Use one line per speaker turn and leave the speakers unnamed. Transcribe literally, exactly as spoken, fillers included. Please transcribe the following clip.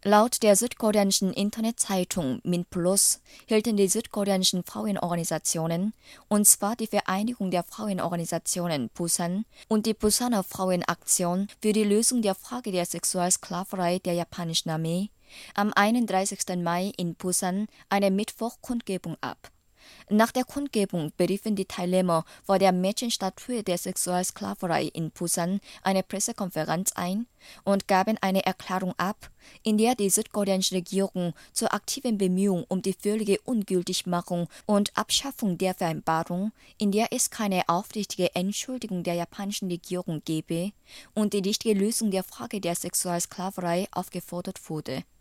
Laut der südkoreanischen Internetzeitung Minplus hielten die südkoreanischen Frauenorganisationen, und zwar die Vereinigung der Frauenorganisationen Busan und die Busaner Frauenaktion für die Lösung der Frage der Sexualsklaverei der japanischen Armee, am einunddreißigsten Mai in Busan eine Mittwoch-Kundgebung ab. Nach der Kundgebung beriefen die Teilnehmer vor der Mädchenstatue der Sexualsklaverei in Busan eine Pressekonferenz ein und gaben eine Erklärung ab, in der die südkoreanische Regierung zur aktiven Bemühung um die völlige Ungültigmachung und Abschaffung der Vereinbarung, in der es keine aufrichtige Entschuldigung der japanischen Regierung gebe, und die richtige Lösung der Frage der Sexualsklaverei aufgefordert wurde.